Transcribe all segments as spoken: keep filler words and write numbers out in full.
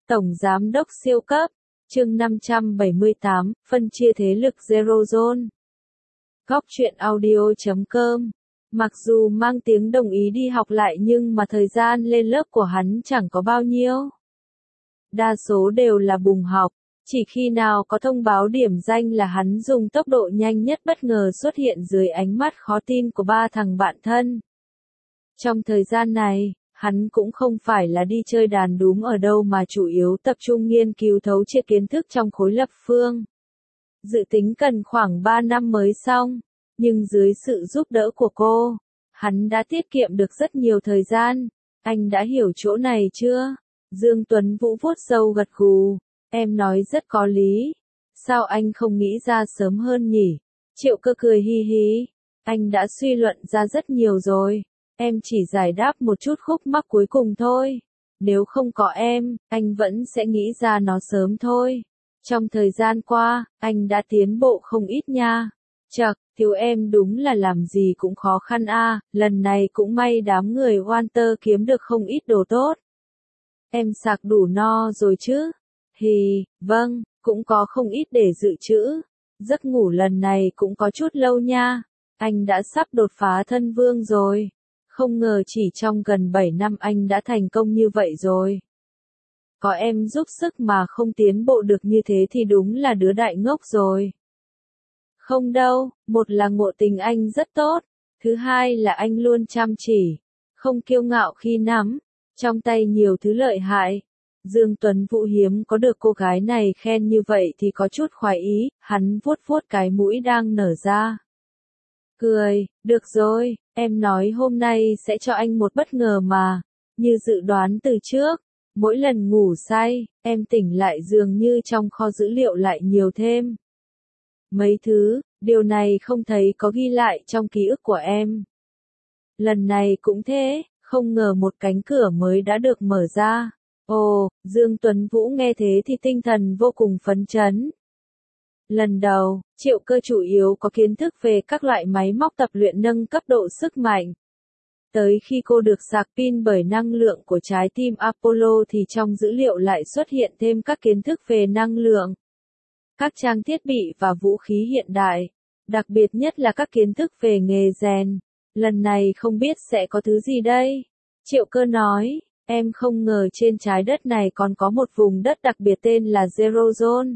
Tổng Giám đốc siêu cấp, chương năm trăm bảy mươi tám, phân chia thế lực Zero Zone. Góc truyện audio chấm com. Mặc dù mang tiếng đồng ý đi học lại nhưng mà thời gian lên lớp của hắn chẳng có bao nhiêu. Đa số đều là bùng học, chỉ khi nào có thông báo điểm danh là hắn dùng tốc độ nhanh nhất bất ngờ xuất hiện dưới ánh mắt khó tin của ba thằng bạn thân. Trong thời gian này, hắn cũng không phải là đi chơi đàn đúm ở đâu mà chủ yếu tập trung nghiên cứu thấu triệt kiến thức trong khối lập phương. Dự tính cần khoảng ba năm mới xong, nhưng dưới sự giúp đỡ của cô, hắn đã tiết kiệm được rất nhiều thời gian. Anh đã hiểu chỗ này chưa? Dương Tuấn Vũ vuốt râu gật gù, em nói rất có lý. Sao anh không nghĩ ra sớm hơn nhỉ? Triệu Cơ cười hi hi, anh đã suy luận ra rất nhiều rồi. Em chỉ giải đáp một chút khúc mắc cuối cùng thôi. Nếu không có em, anh vẫn sẽ nghĩ ra nó sớm thôi. Trong thời gian qua, anh đã tiến bộ không ít nha. Chậc, thiếu em đúng là làm gì cũng khó khăn a. Lần này cũng may đám người Walter kiếm được không ít đồ tốt. Em sạc đủ no rồi chứ? Hì, vâng, cũng có không ít để dự trữ. Giấc ngủ lần này cũng có chút lâu nha. Anh đã sắp đột phá thân vương rồi. Không ngờ chỉ trong gần bảy năm anh đã thành công như vậy rồi. Có em giúp sức mà không tiến bộ được như thế thì đúng là đứa đại ngốc rồi. Không đâu, một là ngộ tình anh rất tốt, thứ hai là anh luôn chăm chỉ, không kiêu ngạo khi nắm trong tay nhiều thứ lợi hại. Dương Tuấn Vũ hiếm có được cô gái này khen như vậy thì có chút khoái ý, hắn vuốt vuốt cái mũi đang nở ra. Cười, được rồi, em nói hôm nay sẽ cho anh một bất ngờ mà, như dự đoán từ trước, mỗi lần ngủ say, em tỉnh lại dường như trong kho dữ liệu lại nhiều thêm mấy thứ, điều này không thấy có ghi lại trong ký ức của em. Lần này cũng thế, không ngờ một cánh cửa mới đã được mở ra. Ồ, Dương Tuấn Vũ nghe thế thì tinh thần vô cùng phấn chấn. Lần đầu, Triệu Cơ chủ yếu có kiến thức về các loại máy móc tập luyện nâng cấp độ sức mạnh. Tới khi cô được sạc pin bởi năng lượng của trái tim Apollo thì trong dữ liệu lại xuất hiện thêm các kiến thức về năng lượng, các trang thiết bị và vũ khí hiện đại, đặc biệt nhất là các kiến thức về nghề rèn. Lần này không biết sẽ có thứ gì đây? Triệu Cơ nói, em không ngờ trên trái đất này còn có một vùng đất đặc biệt tên là Zero Zone.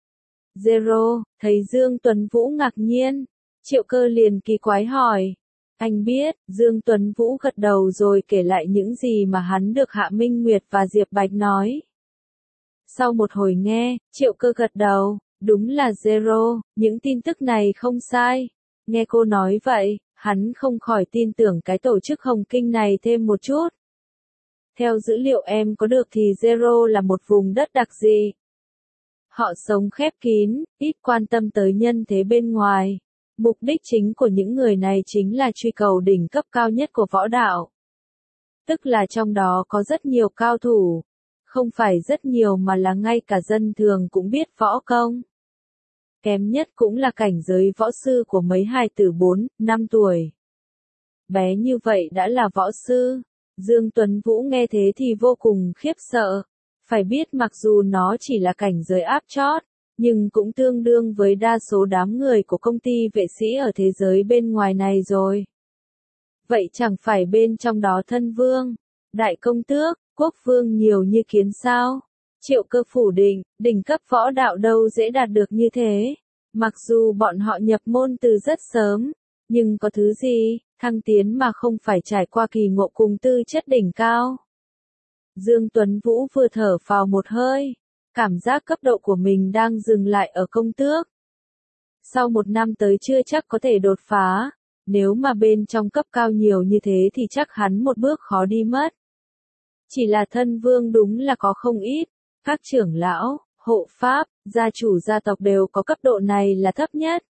Zero, thấy Dương Tuấn Vũ ngạc nhiên, Triệu Cơ liền kỳ quái hỏi. Anh biết, Dương Tuấn Vũ gật đầu rồi kể lại những gì mà hắn được Hạ Minh Nguyệt và Diệp Bạch nói. Sau một hồi nghe, Triệu Cơ gật đầu, đúng là Zero, những tin tức này không sai. Nghe cô nói vậy, hắn không khỏi tin tưởng cái tổ chức Hồng Kinh này thêm một chút. Theo dữ liệu em có được thì Zero là một vùng đất đặc dị. Họ sống khép kín, ít quan tâm tới nhân thế bên ngoài. Mục đích chính của những người này chính là truy cầu đỉnh cấp cao nhất của võ đạo. Tức là trong đó có rất nhiều cao thủ. Không phải rất nhiều mà là ngay cả dân thường cũng biết võ công. Kém nhất cũng là cảnh giới võ sư của mấy hài tử bốn, năm tuổi. Bé như vậy đã là võ sư. Dương Tuấn Vũ nghe thế thì vô cùng khiếp sợ. Phải biết mặc dù nó chỉ là cảnh giới áp chót, nhưng cũng tương đương với đa số đám người của công ty vệ sĩ ở thế giới bên ngoài này rồi. Vậy chẳng phải bên trong đó thân vương, đại công tước, quốc vương nhiều như kiến sao? Triệu Cơ phủ định, đỉnh cấp võ đạo đâu dễ đạt được như thế. Mặc dù bọn họ nhập môn từ rất sớm, nhưng có thứ gì, thăng tiến mà không phải trải qua kỳ ngộ cùng tư chất đỉnh cao. Dương Tuấn Vũ vừa thở phào một hơi, cảm giác cấp độ của mình đang dừng lại ở công tước. Sau một năm tới chưa chắc có thể đột phá, nếu mà bên trong cấp cao nhiều như thế thì chắc hắn một bước khó đi mất. Chỉ là thân vương đúng là có không ít, các trưởng lão, hộ pháp, gia chủ gia tộc đều có cấp độ này là thấp nhất.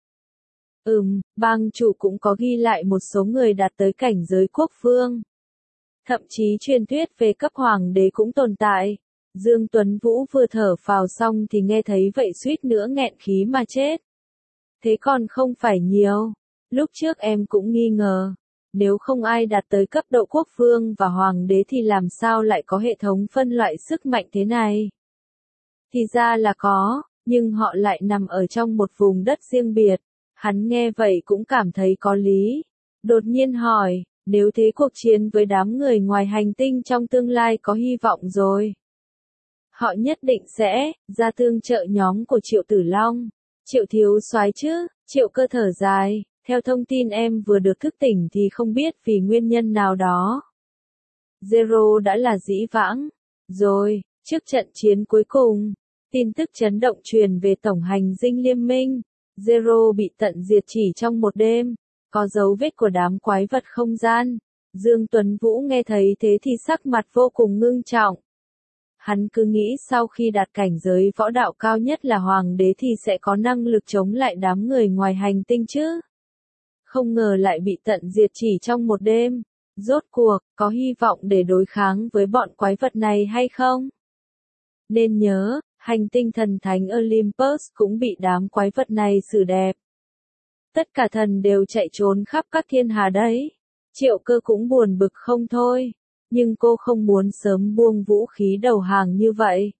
Ừm, bang chủ cũng có ghi lại một số người đạt tới cảnh giới quốc vương. Thậm chí truyền thuyết về cấp hoàng đế cũng tồn tại. Dương Tuấn Vũ vừa thở phào xong thì nghe thấy vậy suýt nữa nghẹn khí mà chết. Thế còn không phải nhiều. Lúc trước em cũng nghi ngờ. Nếu không ai đạt tới cấp độ quốc vương và hoàng đế thì làm sao lại có hệ thống phân loại sức mạnh thế này? Thì ra là có, nhưng họ lại nằm ở trong một vùng đất riêng biệt. Hắn nghe vậy cũng cảm thấy có lý. Đột nhiên hỏi, nếu thế cuộc chiến với đám người ngoài hành tinh trong tương lai có hy vọng rồi. Họ nhất định sẽ ra tương trợ nhóm của Triệu Tử Long. Triệu thiếu soái chứ, Triệu Cơ thở dài, theo thông tin em vừa được thức tỉnh thì không biết vì nguyên nhân nào đó. Zero đã là dĩ vãng. Rồi, trước trận chiến cuối cùng, tin tức chấn động truyền về tổng hành dinh liên minh. Zero bị tận diệt chỉ trong một đêm, có dấu vết của đám quái vật không gian. Dương Tuấn Vũ nghe thấy thế thì sắc mặt vô cùng ngưng trọng. Hắn cứ nghĩ sau khi đạt cảnh giới võ đạo cao nhất là hoàng đế thì sẽ có năng lực chống lại đám người ngoài hành tinh chứ. Không ngờ lại bị tận diệt chỉ trong một đêm. Rốt cuộc, có hy vọng để đối kháng với bọn quái vật này hay không? Nên nhớ, hành tinh thần thánh Olympus cũng bị đám quái vật này xử đẹp. Tất cả thần đều chạy trốn khắp các thiên hà đấy. Triệu Cơ cũng buồn bực không thôi. Nhưng cô không muốn sớm buông vũ khí đầu hàng như vậy.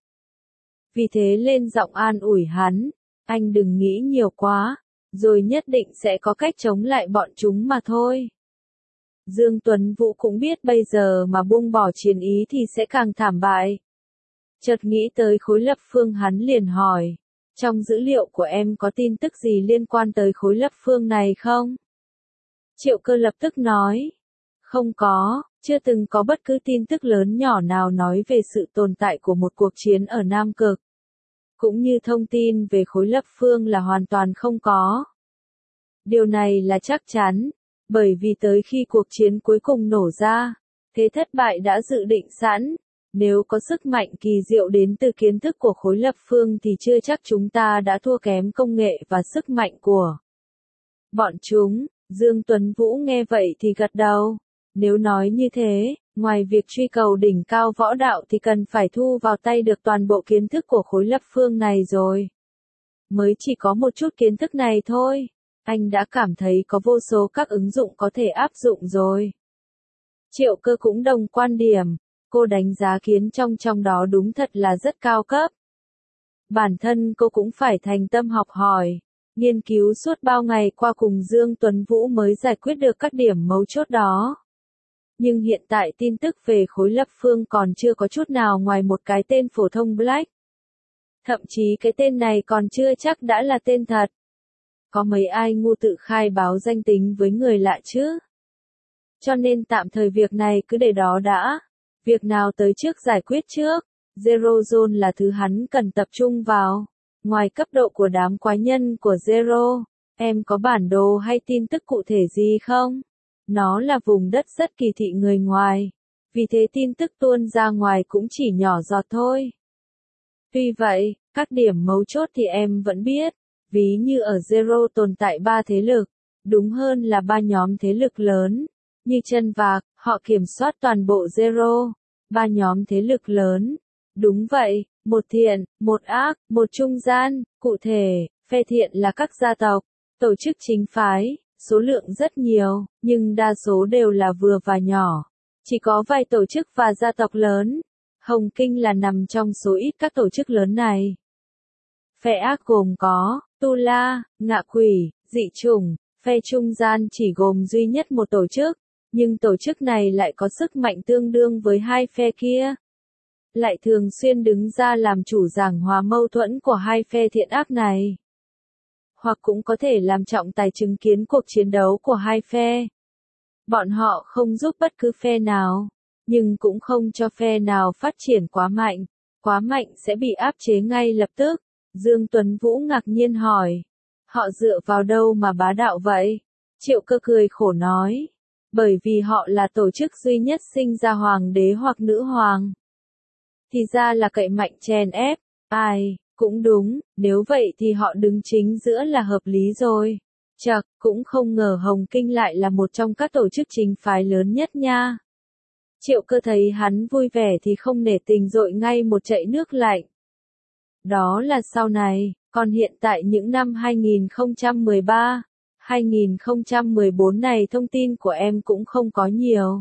Vì thế lên giọng an ủi hắn, anh đừng nghĩ nhiều quá, rồi nhất định sẽ có cách chống lại bọn chúng mà thôi. Dương Tuấn Vũ cũng biết bây giờ mà buông bỏ chiến ý thì sẽ càng thảm bại. Chợt nghĩ tới khối lập phương hắn liền hỏi, trong dữ liệu của em có tin tức gì liên quan tới khối lập phương này không? Triệu Cơ lập tức nói, không có. Chưa từng có bất cứ tin tức lớn nhỏ nào nói về sự tồn tại của một cuộc chiến ở Nam Cực. Cũng như thông tin về khối lập phương là hoàn toàn không có. Điều này là chắc chắn, bởi vì tới khi cuộc chiến cuối cùng nổ ra, thế thất bại đã dự định sẵn. Nếu có sức mạnh kỳ diệu đến từ kiến thức của khối lập phương thì chưa chắc chúng ta đã thua kém công nghệ và sức mạnh của bọn chúng. Dương Tuấn Vũ nghe vậy thì gật đầu. Nếu nói như thế, ngoài việc truy cầu đỉnh cao võ đạo thì cần phải thu vào tay được toàn bộ kiến thức của khối lập phương này rồi. Mới chỉ có một chút kiến thức này thôi, anh đã cảm thấy có vô số các ứng dụng có thể áp dụng rồi. Triệu Cơ cũng đồng quan điểm, cô đánh giá kiến trong trong đó đúng thật là rất cao cấp. Bản thân cô cũng phải thành tâm học hỏi, nghiên cứu suốt bao ngày qua cùng Dương Tuấn Vũ mới giải quyết được các điểm mấu chốt đó. Nhưng hiện tại tin tức về khối lập phương còn chưa có chút nào ngoài một cái tên phổ thông Black. Thậm chí cái tên này còn chưa chắc đã là tên thật. Có mấy ai ngu tự khai báo danh tính với người lạ chứ? Cho nên tạm thời việc này cứ để đó đã. Việc nào tới trước giải quyết trước. Zero Zone là thứ hắn cần tập trung vào. Ngoài cấp độ của đám quái nhân của Zero, em có bản đồ hay tin tức cụ thể gì không? Nó là vùng đất rất kỳ thị người ngoài. Vì thế tin tức tuôn ra ngoài cũng chỉ nhỏ giọt thôi. Tuy vậy, các điểm mấu chốt thì em vẫn biết. Ví như ở Zero tồn tại ba thế lực. Đúng hơn là ba nhóm thế lực lớn. Như chân vạc, họ kiểm soát toàn bộ Zero. Ba nhóm thế lực lớn. Đúng vậy, một thiện, một ác, một trung gian. Cụ thể, phe thiện là các gia tộc, tổ chức chính phái. Số lượng rất nhiều, nhưng đa số đều là vừa và nhỏ. Chỉ có vài tổ chức và gia tộc lớn. Hồng Kinh là nằm trong số ít các tổ chức lớn này. Phe ác gồm có, Tu La, Ngạ Quỷ, Dị Chủng. Phe trung gian chỉ gồm duy nhất một tổ chức, nhưng tổ chức này lại có sức mạnh tương đương với hai phe kia. Lại thường xuyên đứng ra làm chủ giảng hòa mâu thuẫn của hai phe thiện ác này. Hoặc cũng có thể làm trọng tài chứng kiến cuộc chiến đấu của hai phe. Bọn họ không giúp bất cứ phe nào, nhưng cũng không cho phe nào phát triển quá mạnh. Quá mạnh sẽ bị áp chế ngay lập tức. Dương Tuấn Vũ ngạc nhiên hỏi. Họ dựa vào đâu mà bá đạo vậy? Triệu Cơ cười khổ nói. Bởi vì họ là tổ chức duy nhất sinh ra hoàng đế hoặc nữ hoàng. Thì ra là cậy mạnh chèn ép. Ai, cũng đúng, nếu vậy thì họ đứng chính giữa là hợp lý rồi. Chậc, cũng không ngờ Hồng Kinh lại là một trong các tổ chức chính phái lớn nhất nha. Triệu Cơ thấy hắn vui vẻ thì không nể tình dội ngay một chậu nước lạnh. Đó là sau này, còn hiện tại những năm hai nghìn không trăm mười ba, hai nghìn không trăm mười bốn này thông tin của em cũng không có nhiều.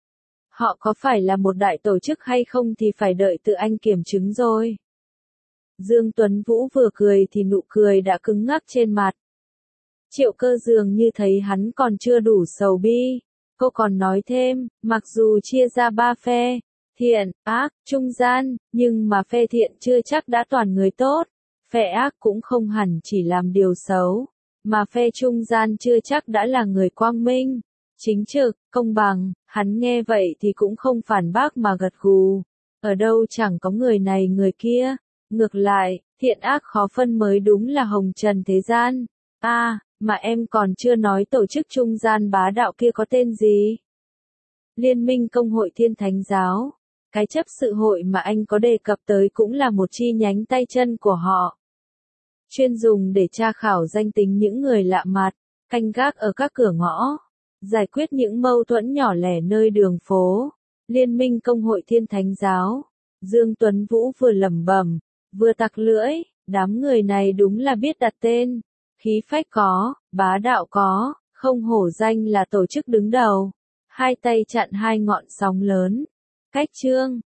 Họ có phải là một đại tổ chức hay không thì phải đợi tự anh kiểm chứng rồi. Dương Tuấn Vũ vừa cười thì nụ cười đã cứng ngắc trên mặt. Triệu Cơ dường như thấy hắn còn chưa đủ sầu bi. Cô còn nói thêm, mặc dù chia ra ba phe, thiện, ác, trung gian, nhưng mà phe thiện chưa chắc đã toàn người tốt. Phe ác cũng không hẳn chỉ làm điều xấu, mà phe trung gian chưa chắc đã là người quang minh, chính trực, công bằng. Hắn nghe vậy thì cũng không phản bác mà gật gù. Ở đâu chẳng có người này người kia. Ngược lại, thiện ác khó phân mới đúng là hồng trần thế gian. À, mà em còn chưa nói tổ chức trung gian bá đạo kia có tên gì? Liên minh Công hội Thiên Thánh Giáo. Cái chấp sự hội mà anh có đề cập tới cũng là một chi nhánh tay chân của họ. Chuyên dùng để tra khảo danh tính những người lạ mặt, canh gác ở các cửa ngõ, giải quyết những mâu thuẫn nhỏ lẻ nơi đường phố. Liên minh Công hội Thiên Thánh Giáo. Dương Tuấn Vũ vừa lẩm bẩm, vừa tặc lưỡi, đám người này đúng là biết đặt tên. Khí phách có, bá đạo có, không hổ danh là tổ chức đứng đầu. Hai tay chặn hai ngọn sóng lớn. Cách chương